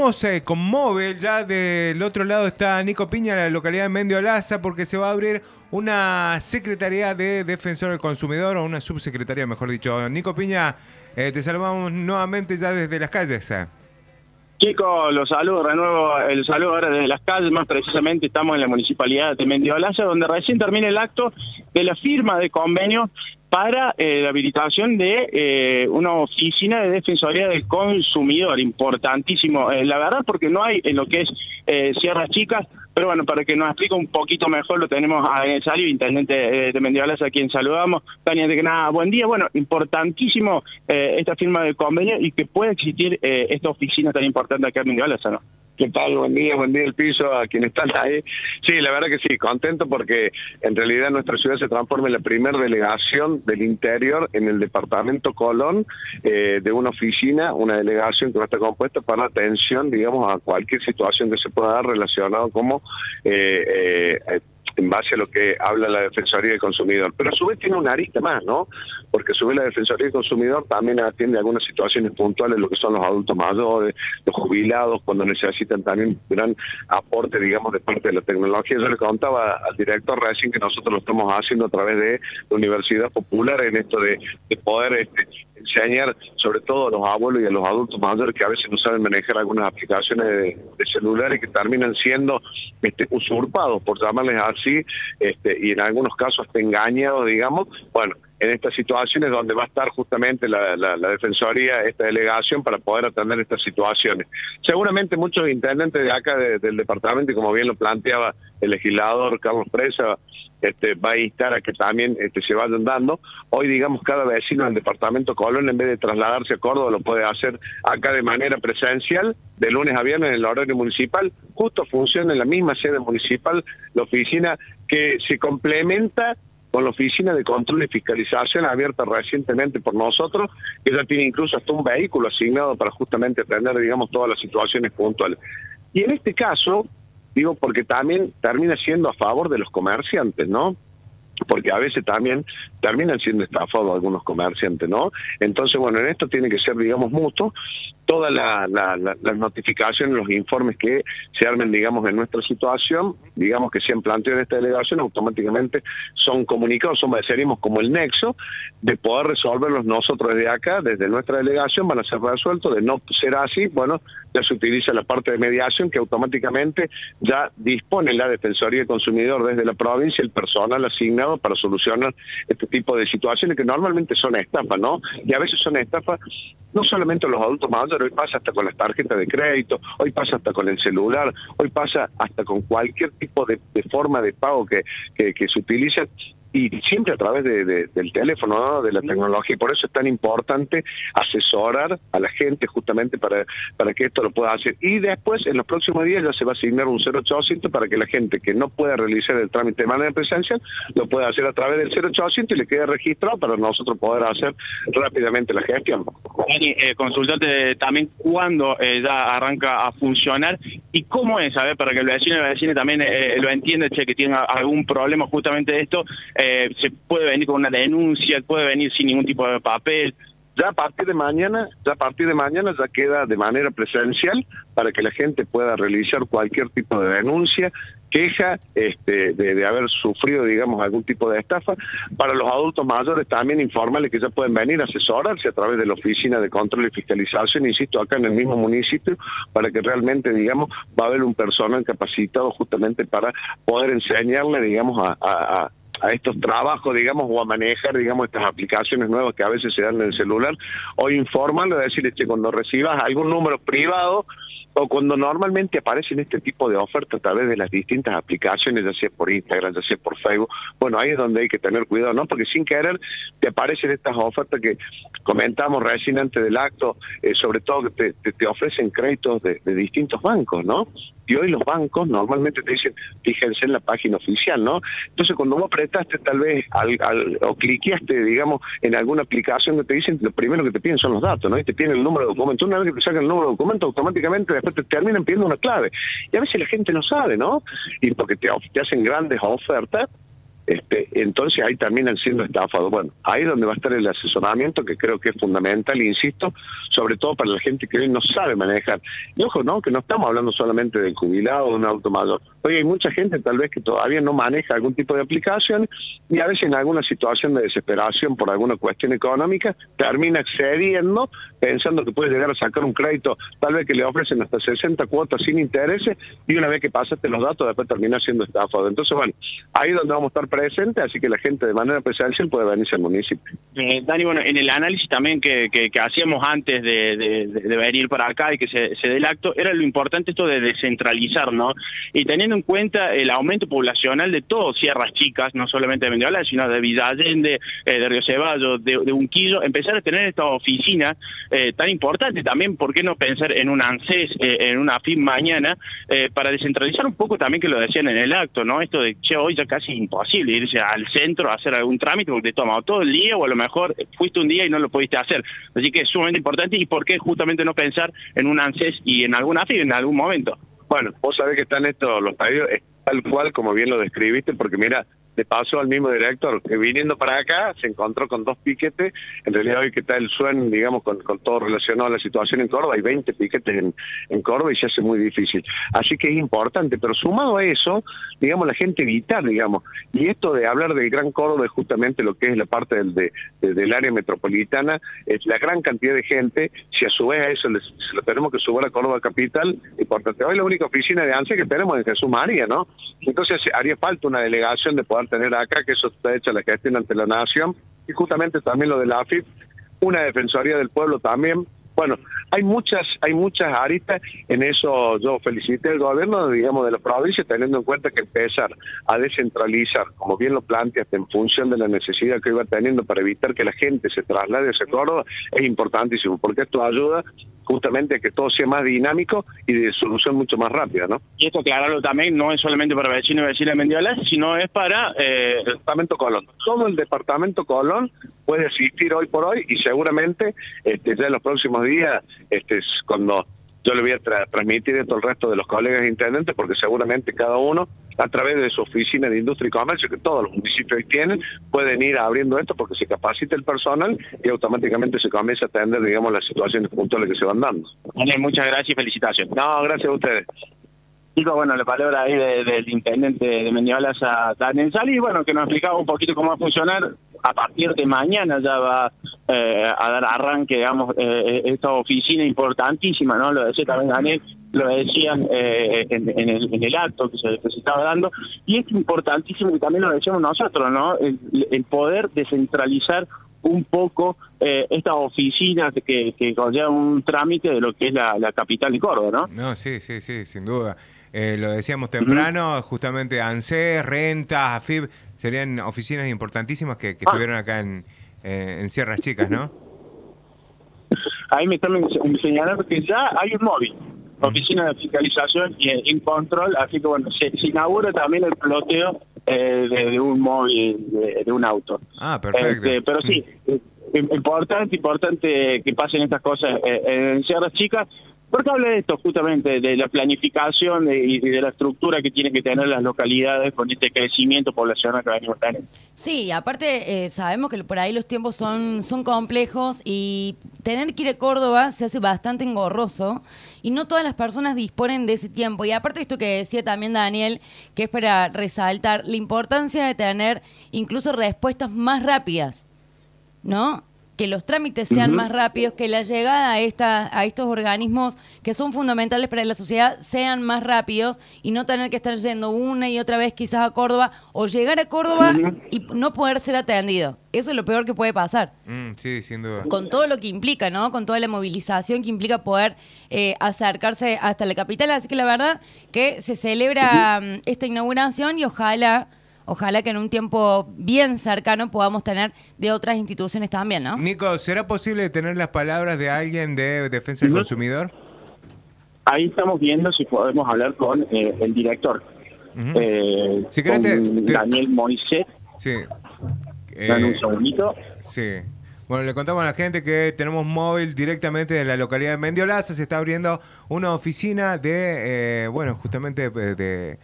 vamos con móvil. Ya del otro lado está Nico Piña, la localidad de Mendiolaza, porque se va a abrir una Secretaría de Defensor del Consumidor, o una subsecretaría, mejor dicho. Nico Piña, te saludamos nuevamente ya desde las calles. Chicos, los saludo, renuevo el saludo ahora desde las calles. Más precisamente estamos en la municipalidad de Mendiolaza, donde recién termina el acto de la firma de convenio para la habilitación de una oficina de defensoría del consumidor, importantísimo, la verdad, porque no hay en lo que es Sierras Chicas, pero bueno, para que nos explique un poquito mejor, lo tenemos a Daniel Salio, intendente de Mendiolaza, a quien saludamos. Daniel, de que nada, buen día. Bueno, importantísimo esta firma del convenio y que pueda existir esta oficina tan importante acá en Mendiolaza, ¿no? ¿Qué tal? Buen día el piso, a quienes están ahí. Sí, la verdad que sí, contento porque en realidad nuestra ciudad se transforma en la primera delegación del interior en el departamento Colón, de una oficina, una delegación que va a estar compuesta para la atención, digamos, a cualquier situación que se pueda dar relacionado como en base a lo que habla la Defensoría del Consumidor. Pero a su vez tiene una arista más, ¿no? Porque a su vez la Defensoría del Consumidor también atiende algunas situaciones puntuales, lo que son los adultos mayores, los jubilados, cuando necesitan también gran aporte, digamos, de parte de la tecnología. Yo le contaba al director recién que nosotros lo estamos haciendo a través de la Universidad Popular en esto de poder enseñar sobre todo a los abuelos y a los adultos mayores que a veces no saben manejar algunas aplicaciones de celular y que terminan siendo usurpados, por llamarles así, y en algunos casos hasta engañados, digamos. Bueno, en estas situaciones donde va a estar justamente la Defensoría, esta delegación, para poder atender estas situaciones. Seguramente muchos intendentes de acá del departamento, y como bien lo planteaba el legislador Carlos Presa, va a instar a que también se vayan dando. Hoy, digamos, cada vecino del departamento Colón, en vez de trasladarse a Córdoba, lo puede hacer acá de manera presencial, de lunes a viernes en el horario municipal. Justo funciona en la misma sede municipal la oficina que se complementa con la Oficina de Control y Fiscalización abierta recientemente por nosotros, que ya tiene incluso hasta un vehículo asignado para justamente atender, digamos, todas las situaciones puntuales. Y en este caso, digo, porque también termina siendo a favor de los comerciantes, ¿no? Porque a veces también terminan siendo estafados algunos comerciantes, ¿no? Entonces, bueno, en esto tiene que ser, digamos, mutuo. Todas las notificaciones, los informes que se armen, digamos, en nuestra situación, digamos, que se han planteado en esta delegación, automáticamente son comunicados, seríamos como el nexo de poder resolverlos nosotros desde acá, desde nuestra delegación, van a ser resueltos. De no ser así, bueno, ya se utiliza la parte de mediación que automáticamente ya dispone la Defensoría del Consumidor desde la provincia, el personal asignado para solucionar este tipo de situaciones que normalmente son estafas, ¿no? Y a veces son estafas no solamente los adultos mayores, hoy pasa hasta con las tarjetas de crédito, hoy pasa hasta con el celular, hoy pasa hasta con cualquier tipo de forma de pago que se utiliza, y siempre a través del teléfono, ¿no? De la tecnología. Y por eso es tan importante asesorar a la gente justamente para que esto lo pueda hacer. Y después, en los próximos días, ya se va a asignar un 0800 para que la gente que no pueda realizar el trámite de manera presencial lo pueda hacer a través del 0800 y le quede registrado para nosotros poder hacer rápidamente la gestión. Dani, consultarte también cuándo ya arranca a funcionar y cómo es, ¿sabes? Para que el vecino y la vecina también lo entienda, que tiene algún problema justamente de esto. Se puede venir con una denuncia, puede venir sin ningún tipo de papel. Ya a partir de mañana ya queda de manera presencial para que la gente pueda realizar cualquier tipo de denuncia, queja de haber sufrido, digamos, algún tipo de estafa. Para los adultos mayores también informarles que ya pueden venir a asesorarse a través de la Oficina de Control y Fiscalización, insisto, acá en el mismo municipio, para que realmente, digamos, va a haber un personal capacitado justamente para poder enseñarle, digamos, a estos trabajos, digamos, o a manejar, digamos, estas aplicaciones nuevas que a veces se dan en el celular, o informarle, decirle, cuando recibas algún número privado, o cuando normalmente aparecen este tipo de ofertas a través de las distintas aplicaciones, ya sea por Instagram, ya sea por Facebook, bueno, ahí es donde hay que tener cuidado, ¿no? Porque sin querer te aparecen estas ofertas que comentamos recién antes del acto, sobre todo que te ofrecen créditos de distintos bancos, ¿no? Y hoy los bancos normalmente te dicen, fíjense en la página oficial, ¿no? Entonces, cuando vos apretaste tal vez o cliqueaste, digamos, en alguna aplicación que te dicen, lo primero que te piden son los datos, ¿no? Y te piden el número de documento. Una vez que te sacan el número de documento, automáticamente después te terminan pidiendo una clave. Y a veces la gente no sabe, ¿no? Y porque te hacen grandes ofertas, Entonces ahí terminan siendo estafados. Bueno, ahí es donde va a estar el asesoramiento, que creo que es fundamental, insisto, sobre todo para la gente que hoy no sabe manejar. Y ojo, ¿no? Que no estamos hablando solamente del jubilado o de un auto mayor. Hoy hay mucha gente tal vez que todavía no maneja algún tipo de aplicación y a veces en alguna situación de desesperación por alguna cuestión económica termina accediendo pensando que puede llegar a sacar un crédito, tal vez que le ofrecen hasta 60 cuotas sin intereses, y una vez que pasaste los datos después termina siendo estafado. Entonces, bueno, ahí es donde vamos a estar presentes, así que la gente de manera presencial puede venirse al municipio. Dani, bueno, en el análisis también que hacíamos antes de venir para acá y que se dé el acto, era lo importante esto de descentralizar, ¿no? Y teniendo en cuenta el aumento poblacional de todo Sierras Chicas, no solamente de Mendiola, sino de Villa Allende, de Río Ceballos, de Unquillo, empezar a tener esta oficina tan importante también, ¿por qué no pensar en un ANSES, en una AFIP mañana, para descentralizar un poco también, que lo decían en el acto, ¿no? Esto de, che, hoy ya casi es imposible irse al centro a hacer algún trámite porque te toma todo el día, o a lo mejor fuiste un día y no lo pudiste hacer. Así que es sumamente importante. ¿Y por qué justamente no pensar en un ANSES y en alguna AFIP en algún momento? Bueno, vos sabés que están estos, los pedidos, tal cual como bien lo describiste, porque mira, le pasó al mismo director que viniendo para acá se encontró con 2 piquetes. En realidad hoy que está el SUEN, digamos, con todo relacionado a la situación en Córdoba, hay 20 piquetes en Córdoba y se hace muy difícil. Así que es importante, pero sumado a eso, digamos, la gente evitar, digamos, y esto de hablar del Gran Córdoba es justamente lo que es la parte del área metropolitana, es la gran cantidad de gente. Si a su vez a eso se lo tenemos que subir a Córdoba capital, importante. Hoy la única oficina de ANSES que tenemos es Jesús María, ¿no? Entonces haría falta una delegación de poder tener acá, que eso está hecha la gestión ante la nación, y justamente también lo de la AFIP, una defensoría del pueblo también. Bueno, hay muchas aristas. En eso yo felicité al gobierno, digamos, de la provincia, teniendo en cuenta que empezar a descentralizar, como bien lo planteaste, en función de la necesidad que iba teniendo para evitar que la gente se traslade hacia Córdoba, es importantísimo, porque esto ayuda justamente a que todo sea más dinámico y de solución mucho más rápida, ¿no? Y esto, aclararlo también, no es solamente para vecinos y vecinas de Mendiola, sino es para el departamento Colón. Todo el departamento Colón puede asistir hoy por hoy, y seguramente ya en los próximos días, cuando yo le voy a transmitir esto al resto de los colegas intendentes, porque seguramente cada uno, a través de su oficina de industria y comercio, que todos los municipios tienen, pueden ir abriendo esto porque se capacita el personal y automáticamente se comienza a atender, digamos, las situaciones puntuales que se van dando. Muchas gracias y felicitaciones. No, gracias a ustedes. Chicos, bueno, la palabra ahí del intendente de Mendiola, Daniel Sali, bueno, que nos explicaba un poquito cómo va a funcionar. A partir de mañana ya va a dar arranque, digamos, esta oficina importantísima, ¿no? Lo decía también Daniel, lo decían en el acto que se estaba dando, y es importantísimo, y también lo decíamos nosotros, ¿no? El poder descentralizar un poco esta oficina que conlleva un trámite de lo que es la capital de Córdoba, ¿no? No, sí, sin duda. Lo decíamos temprano, justamente ANSES, Rentas, AFIP, serían oficinas importantísimas que estuvieron acá en Sierras Chicas, ¿no? Ahí me están señalando que ya hay un móvil, oficina de fiscalización y control, así que bueno, se inaugura también el ploteo de un móvil, de un auto. Ah, perfecto. Pero sí, importante que pasen estas cosas en Sierras Chicas, porque habla de esto justamente, de la planificación y de la estructura que tienen que tener las localidades con este crecimiento poblacional que venimos teniendo. Sí, aparte sabemos que por ahí los tiempos son complejos, y tener que ir a Córdoba se hace bastante engorroso y no todas las personas disponen de ese tiempo. Y aparte esto que decía también Daniel, que es para resaltar la importancia de tener incluso respuestas más rápidas, ¿no? Que los trámites sean más rápidos, que la llegada a estos organismos que son fundamentales para la sociedad sean más rápidos, y no tener que estar yendo una y otra vez quizás a Córdoba, o llegar a Córdoba y no poder ser atendido. Eso es lo peor que puede pasar. Sí, sin duda. Con todo lo que implica, ¿no? Con toda la movilización que implica poder acercarse hasta la capital. Así que la verdad que se celebra esta inauguración, y ojalá que en un tiempo bien cercano podamos tener de otras instituciones también, ¿no? Nico, ¿será posible tener las palabras de alguien de Defensa del Consumidor? Ahí estamos viendo si podemos hablar con el director. Si querés, Daniel Moisés. Sí. Dan un segundito. Sí. Bueno, le contamos a la gente que tenemos móvil directamente de la localidad de Mendiolaza. Se está abriendo una oficina de, justamente de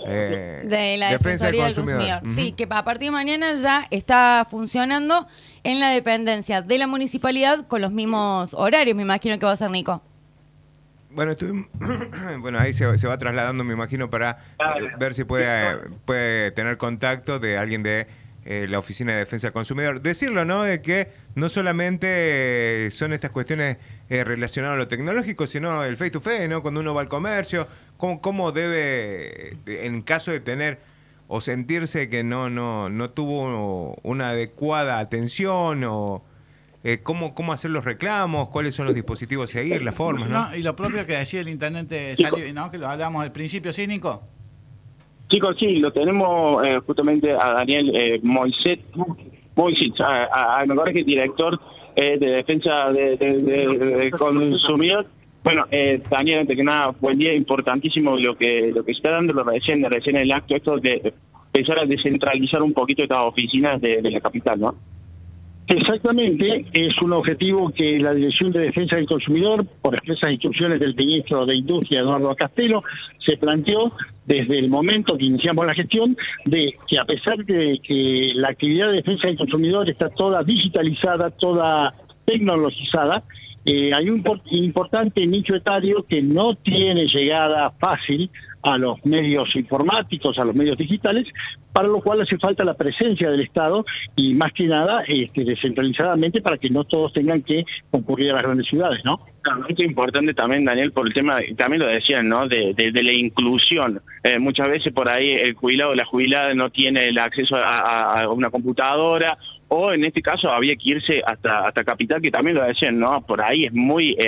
la Defensoría del Consumidor. Sí, que a partir de mañana ya está funcionando en la dependencia de la municipalidad con los mismos horarios, me imagino que va a ser, Nico. Bueno, bueno, ahí se va trasladando, me imagino, para ver si puede tener contacto de alguien de la Oficina de Defensa del Consumidor. Decirlo, ¿no?, de que no solamente son estas cuestiones relacionadas a lo tecnológico, sino el face to face, ¿no? Cuando uno va al comercio, cómo debe, en caso de tener o sentirse que no tuvo una adecuada atención o... ¿Cómo hacer los reclamos? ¿Cuáles son los dispositivos a seguir? ¿Las formas? ¿no? Y lo propio que decía el intendente Salivi, ¿no? Que lo hablábamos al principio, ¿sí, Nico? Chicos, sí, lo tenemos justamente a Daniel Moiset, mejor que director de Defensa del Consumidor. Bueno, Daniel, antes que nada, buen día, importantísimo lo que se está dando recién en el acto, esto de empezar a descentralizar un poquito estas oficinas de la capital, ¿no? Exactamente, es un objetivo que la Dirección de Defensa del Consumidor, por expresas instrucciones del ministro de Industria, Eduardo Castelo, se planteó desde el momento que iniciamos la gestión de que, a pesar de que la actividad de defensa del consumidor está toda digitalizada, toda tecnologizada, hay un importante nicho etario que no tiene llegada fácil a los medios informáticos, a los medios digitales, para lo cual hace falta la presencia del Estado y, más que nada, descentralizadamente, para que no todos tengan que concurrir a las grandes ciudades, ¿no? Esto es importante también, Daniel, por el tema, también lo decían, ¿no?, de la inclusión. Muchas veces por ahí el jubilado o la jubilada no tiene el acceso a una computadora, o en este caso había que irse hasta Capital, que también lo decían, ¿no? Por ahí es muy...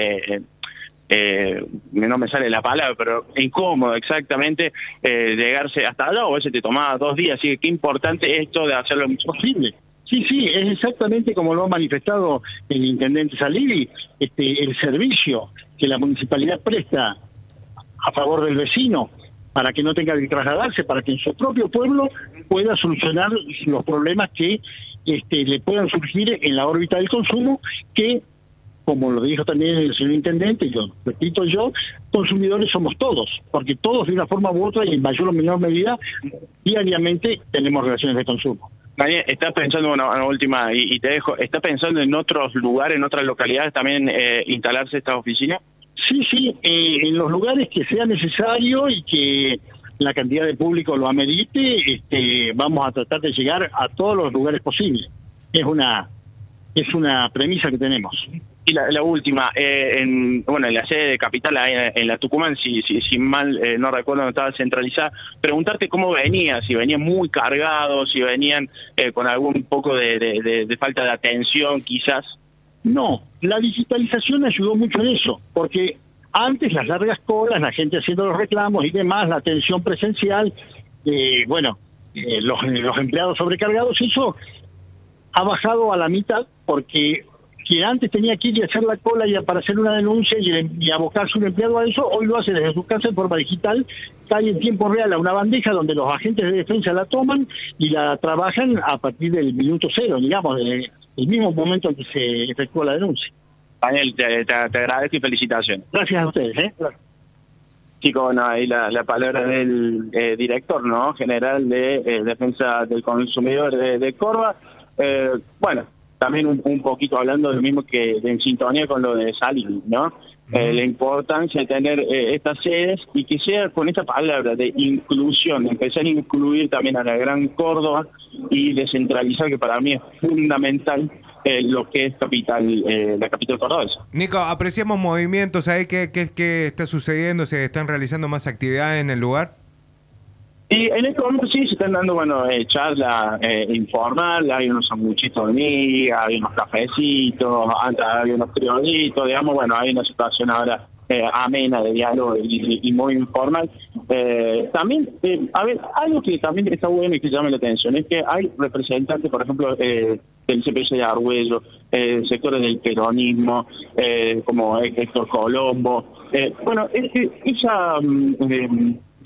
no me sale la palabra, pero incómodo exactamente llegarse hasta allá, o a veces te tomaba 2 días, así que qué importante esto de hacerlo lo más posible. Sí, es exactamente como lo ha manifestado el intendente Salivi, el servicio que la municipalidad presta a favor del vecino para que no tenga que trasladarse, para que en su propio pueblo pueda solucionar los problemas que le puedan surgir en la órbita del consumo, que, como lo dijo también el señor intendente, y lo repito yo, consumidores somos todos, porque todos de una forma u otra y en mayor o menor medida diariamente tenemos relaciones de consumo. Daniel, ¿estás pensando, una última, y te dejo, ¿estás pensando en otros lugares, en otras localidades también instalarse esta oficina? Sí, en los lugares que sea necesario y que la cantidad de público lo amerite, vamos a tratar de llegar a todos los lugares posibles. Es una premisa que tenemos. Y la última, en la sede de Capital, en la Tucumán, si mal no recuerdo, no estaba centralizada, preguntarte cómo venía, si venían muy cargados, si venían con algún poco de falta de atención, quizás. No, la digitalización ayudó mucho en eso, porque antes las largas colas, la gente haciendo los reclamos y demás, la atención presencial, los empleados sobrecargados, eso ha bajado a la mitad, porque quien antes tenía que ir y hacer la cola y para hacer una denuncia y abocar su empleado a eso, hoy lo hace desde su casa en forma digital, cae en tiempo real a una bandeja donde los agentes de defensa la toman y la trabajan a partir del minuto cero, digamos, el mismo momento en que se efectúa la denuncia. Daniel, te agradezco y felicitaciones. Gracias a ustedes. Chicos, ahí la palabra del director, ¿no?, general de Defensa del Consumidor de Córdoba. También un poquito hablando de lo mismo que en sintonía con lo de Salivi, ¿no? La importancia de tener estas sedes y que sea con esta palabra de inclusión, empezar a incluir también a la Gran Córdoba y descentralizar, que para mí es fundamental lo que es la capital cordobesa. Nico, apreciamos movimientos ahí, ¿qué está sucediendo? ¿Se están realizando más actividades en el lugar? Y en este momento sí se están dando, charlas informales, hay unos sanguchitos de miga, hay unos cafecitos, antes hay unos criollitos, digamos, hay una situación ahora amena de diálogo y muy informal. También, algo que también está bueno y que llama la atención es que hay representantes, por ejemplo, del CPC de Argüello, sectores del peronismo, como Héctor Colombo.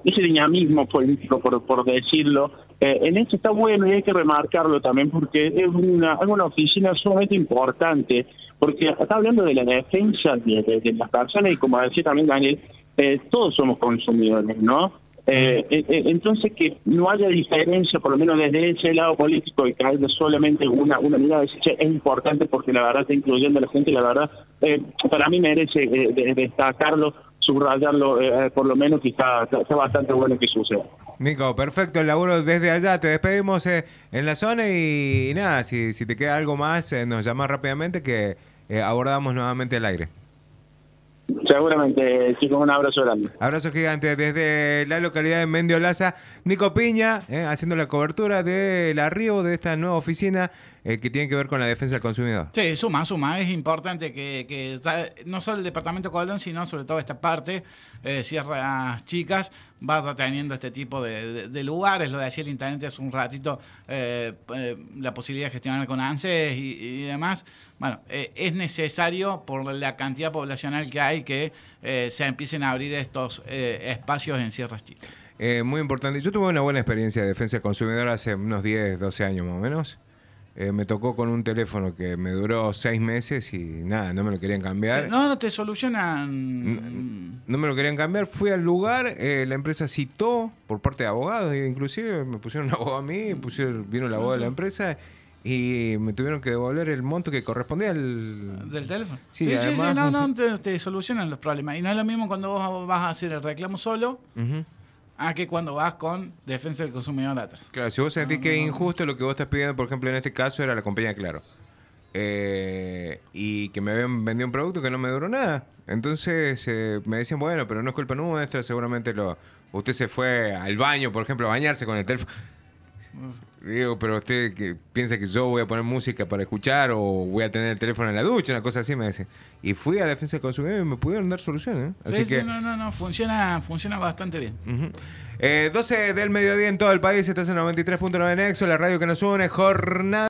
ese dinamismo político, por decirlo. En esto está bueno y hay que remarcarlo también porque es una oficina sumamente importante, porque está hablando de la defensa de las personas y como decía también Daniel, todos somos consumidores, ¿no? Entonces que no haya diferencia, por lo menos desde ese lado político, y que haya solamente una mirada, es importante porque la verdad está incluyendo a la gente, y la verdad para mí merece destacarlo, subrayarlo, por lo menos que está bastante bueno que suceda. Nico, perfecto el laburo desde allá. Te despedimos en la zona y nada, si te queda algo más, nos llamas rápidamente que abordamos nuevamente el aire. Seguramente, chicos, un abrazo grande. Abrazo gigante desde la localidad de Mendiolaza. Nico Piña, haciendo la cobertura del arribo de esta nueva oficina que tiene que ver con la defensa del consumidor. Sí, suma. Es importante que no solo el departamento Colón, sino sobre todo esta parte, Sierras Chicas, va teniendo este tipo de lugares. Lo decía el intendente hace un ratito, la posibilidad de gestionar con ANSES y demás. Bueno, es necesario por la cantidad poblacional que hay que se empiecen a abrir estos espacios en Sierras Chicas. Muy importante. Yo tuve una buena experiencia de defensa del consumidor hace unos 10, 12 años más o menos. Me tocó con un teléfono que me duró 6 meses y nada, no me lo querían cambiar. No te solucionan. No me lo querían cambiar. Fui al lugar, la empresa citó por parte de abogados, inclusive me pusieron un abogado a mí, vino el abogado de la empresa y me tuvieron que devolver el monto que correspondía al... ¿Del teléfono? Sí, además, te solucionan los problemas. Y no es lo mismo cuando vos vas a hacer el reclamo solo. Que cuando vas con defensa del consumidor atrás. Claro, si vos sentís que es injusto lo que vos estás pidiendo, por ejemplo, en este caso era la compañía Claro. Y que me habían vendido un producto que no me duró nada. Entonces me decían, bueno, pero no es culpa nuestra, seguramente usted se fue al baño, por ejemplo, a bañarse con el teléfono. Digo, pero usted que piensa que yo voy a poner música para escuchar o voy a tener el teléfono en la ducha, una cosa así me dice. Y fui a Defensa del Consumidor y me pudieron dar soluciones. Así que... no, funciona bastante bien. 12 del mediodía en todo el país, estás en 93.9 Nexo, la radio que nos une, jornada.